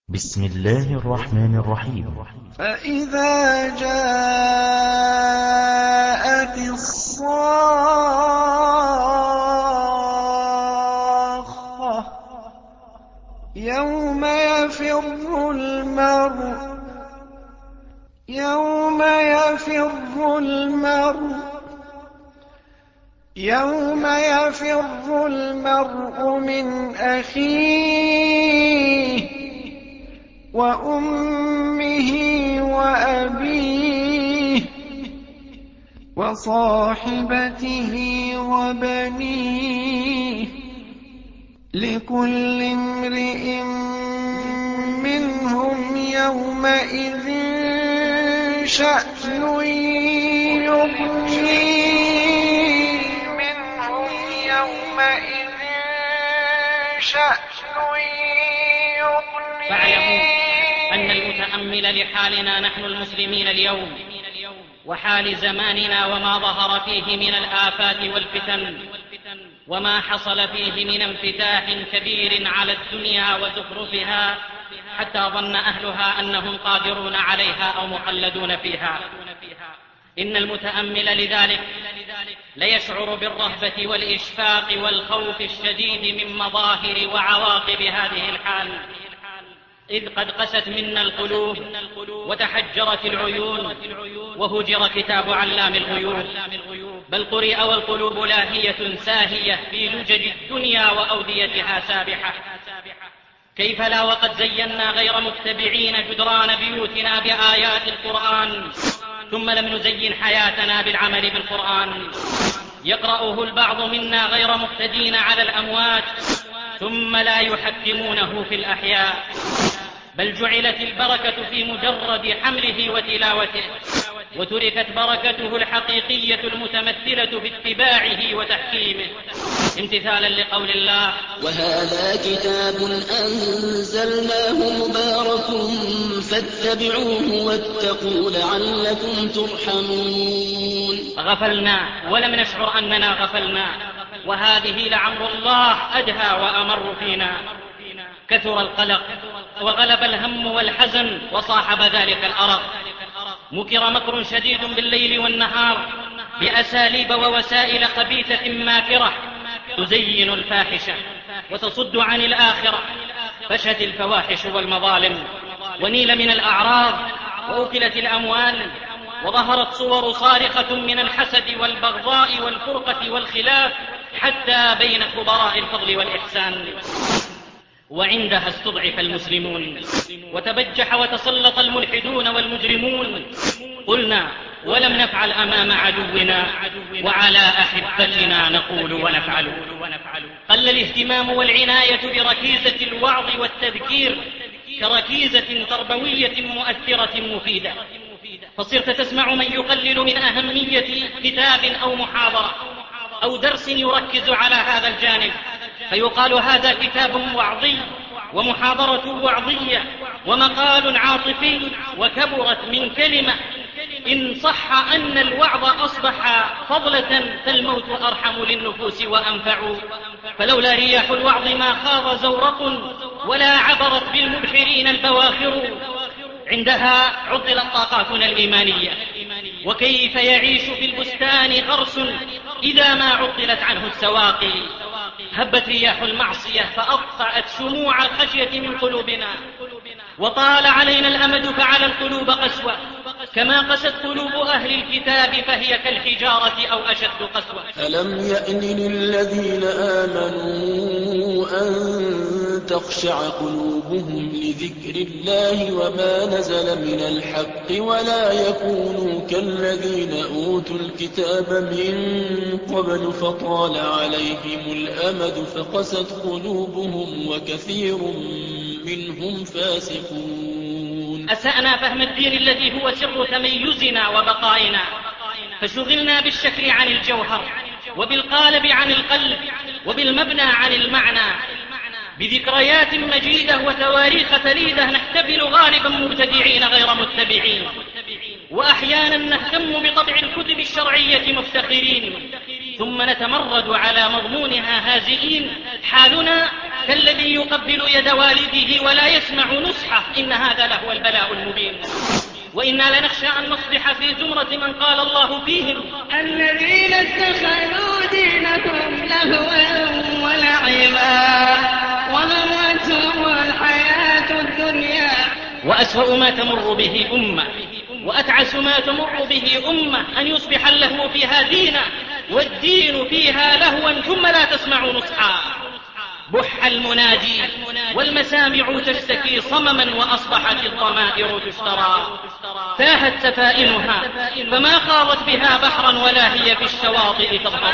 بسم الله الرحمن الرحيم. فإذا جاءت الصاخة يوم يفر المرء من أخيه وأمه وأبيه وصاحبته وبنيه لكل امرئ منهم يومئذ شأن يغنيه. فاعلموا أن المتأمل لحالنا نحن المسلمين اليوم وحال زماننا وما ظهر فيه من الآفات والفتن وما حصل فيه من انفتاح كبير على الدنيا وزخرفها حتى ظن أهلها أنهم قادرون عليها أو مخلدون فيها. إن المتأمل لذلك ليشعر بالرهبة والإشفاق والخوف الشديد من مظاهر وعواقب هذه الحال، إذ قد قست منا القلوب وتحجرت العيون وهجر كتاب علام الغيوب، بل قرئ والقلوب لاهية ساهية في لجج الدنيا وأوديتها سابحة. كيف لا وقد زينا غير متبعين جدران بيوتنا بآيات القرآن، ثم لم نزين حياتنا بالعمل بالقرآن. يقرأه البعض منا غير مقتدين على الأموات ثم لا يحكمونه في الأحياء، بل جعلت البركة في مجرد حمله وتلاوته، وتركت بركته الحقيقية المتمثلة في اتباعه وتحكيمه، امتثالا لقول الله: وهذا كتاب أنزلناه مبارك فاتبعوه واتقوا لعلكم ترحمون. غفلنا ولم نشعر أننا غفلنا، وهذه لعمر الله أدهى وأمر فينا. كثر القلق وغلب الهم والحزن وصاحب ذلك الأرق. مكر مكر شديد بالليل والنهار بأساليب ووسائل خبيثة ماكرة تزين الفاحشة وتصد عن الآخرة. فشت الفواحش والمظالم، ونيل من الأعراض، وأكلت الأموال، وظهرت صور صارخة من الحسد والبغضاء والفرقة والخلاف حتى بين كبراء الفضل والإحسان. وعندها استضعف المسلمون وتبجح وتسلط الملحدون والمجرمون. قلنا ولم نفعل أمام عدونا، وعلى أحبتنا نقول ونفعل. قل الاهتمام والعناية بركيزة الوعظ والتذكير كركيزة تربوية مؤثرة مفيدة، فصرت تسمع من يقلل من أهمية كتاب أو محاضرة أو درس يركز على هذا الجانب، فيقال هذا كتاب وعظي ومحاضرة وعظية ومقال عاطفي، وكبرت من كلمة إن صح أن الوعظ أصبح فضلة فالموت أرحم للنفوس وأنفع. فلولا رياح الوعظ ما خاض زورق ولا عبرت بالمبحرين البواخر. عندها عطلت طاقاتنا الإيمانية، وكيف يعيش في البستان غرس إذا ما عطلت عنه السواقي. هبت رياح المعصية فأقطعت شموع الخشية من قلوبنا، وطال علينا الأمد فعلى القلوب قسوة، كما قست قلوب أهل الكتاب فهي كالحجارة أو أشد قسوة. ألم يأن للذين آمنوا أن تخشع قلوبهم لذكر الله وما نزل من الحق ولا يكونوا كالذين أوتوا الكتاب من قبل فطال عليهم الأمد فقست قلوبهم وكثير منهم فاسقون. أسأنا فهم الدين الذي هو سر تميزنا وبقائنا، فشغلنا بالشكل عن الجوهر، وبالقالب عن القلب، وبالمبنى عن المعنى. بذكريات مجيدة وتواريخ تليدة نحتفل غالبا مبتدعين غير متبعين، وأحيانا نهتم بطبع الكتب الشرعية مفتخرين، ثم نتمرد على مضمونها هازئين. حالنا كالذي يقبل يد والده ولا يسمع نصحه، إن هذا لهو البلاء المبين. وإنا لنخشى أن نصبح في زمرة من قال الله فيهم: الذين اتخذوا دينهم لهوا ولعبا وغرتهم الحياة الدنيا. وأسوأ ما تمر به أمة وأتعس ما تمر به أمة أن يصبح اللهو فيها دينا والدين فيها لهوا ثم لا تسمع نصحا. بح المنادي والمسامع تشتكي صمما، وأصبحت الضمائر تشترى. تاهت سفائنها فما خاضت بها بحرا ولا هي في الشواطئ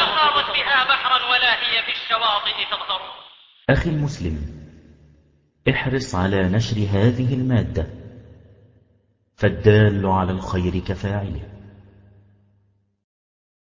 تظهر. أخي المسلم، احرص على نشر هذه المادة، فالدال على الخير كفاعله.